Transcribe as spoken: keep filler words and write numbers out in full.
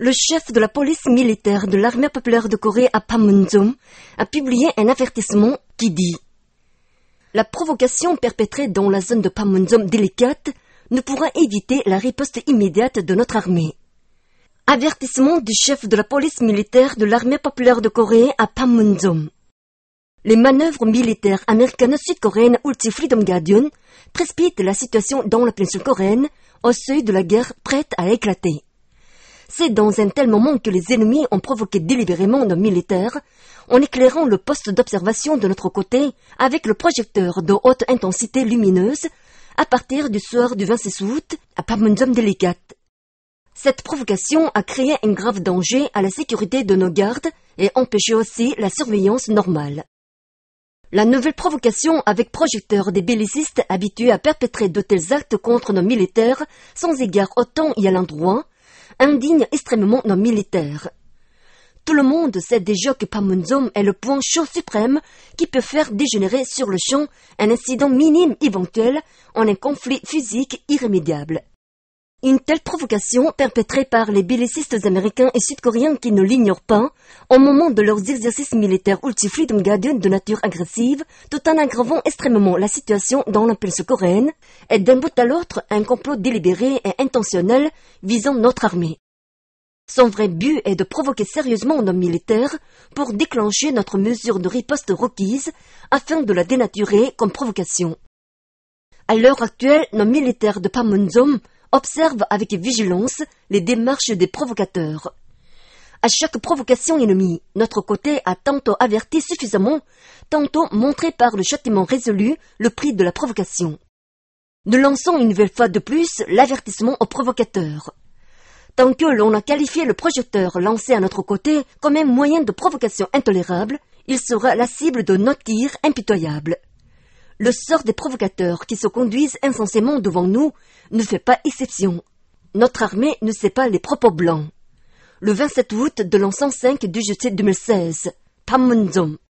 Le chef de la police militaire de l'armée populaire de Corée à Panmunjom a publié un avertissement qui dit « La provocation perpétrée dans la zone de Panmunjom délicate ne pourra éviter la riposte immédiate de notre armée. » Avertissement du chef de la police militaire de l'armée populaire de Corée à Panmunjom. Les manœuvres militaires américaines sud-coréennes Ulchi Freedom Guardian précipitent la situation dans la péninsule coréenne au seuil de la guerre prête à éclater. C'est dans un tel moment que les ennemis ont provoqué délibérément nos militaires en éclairant le poste d'observation de notre côté avec le projecteur de haute intensité lumineuse à partir du soir du vingt-six août à Panmunjom délicate. Cette provocation a créé un grave danger à la sécurité de nos gardes et empêché aussi la surveillance normale. La nouvelle provocation avec projecteur des bellicistes habitués à perpétrer de tels actes contre nos militaires sans égard au temps et à l'endroit indigne extrêmement nos militaires. Tout le monde sait déjà que Panmunjom est le point chaud suprême qui peut faire dégénérer sur le champ un incident minime éventuel en un conflit physique irrémédiable. Une telle provocation perpétrée par les bellicistes américains et sud-coréens qui ne l'ignorent pas au moment de leurs exercices militaires Ulchi Freedom Guardian de nature agressive, tout en aggravant extrêmement la situation dans la péninsule coréenne, est d'un bout à l'autre un complot délibéré et intentionnel visant notre armée. Son vrai but est de provoquer sérieusement nos militaires pour déclencher notre mesure de riposte requise afin de la dénaturer comme provocation. À l'heure actuelle, nos militaires de Panmunjom observe avec vigilance les démarches des provocateurs. À chaque provocation ennemie, notre côté a tantôt averti suffisamment, tantôt montré par le châtiment résolu le prix de la provocation. Nous lançons une nouvelle fois de plus l'avertissement aux provocateurs. Tant que l'on a qualifié le projecteur lancé à notre côté comme un moyen de provocation intolérable, il sera la cible de nos tirs impitoyables. Le sort des provocateurs qui se conduisent insensément devant nous ne fait pas exception. Notre armée ne sait pas les propos blancs. Le vingt-sept août de l'an cent cinq du juillet deux mille seize, Panmunjom.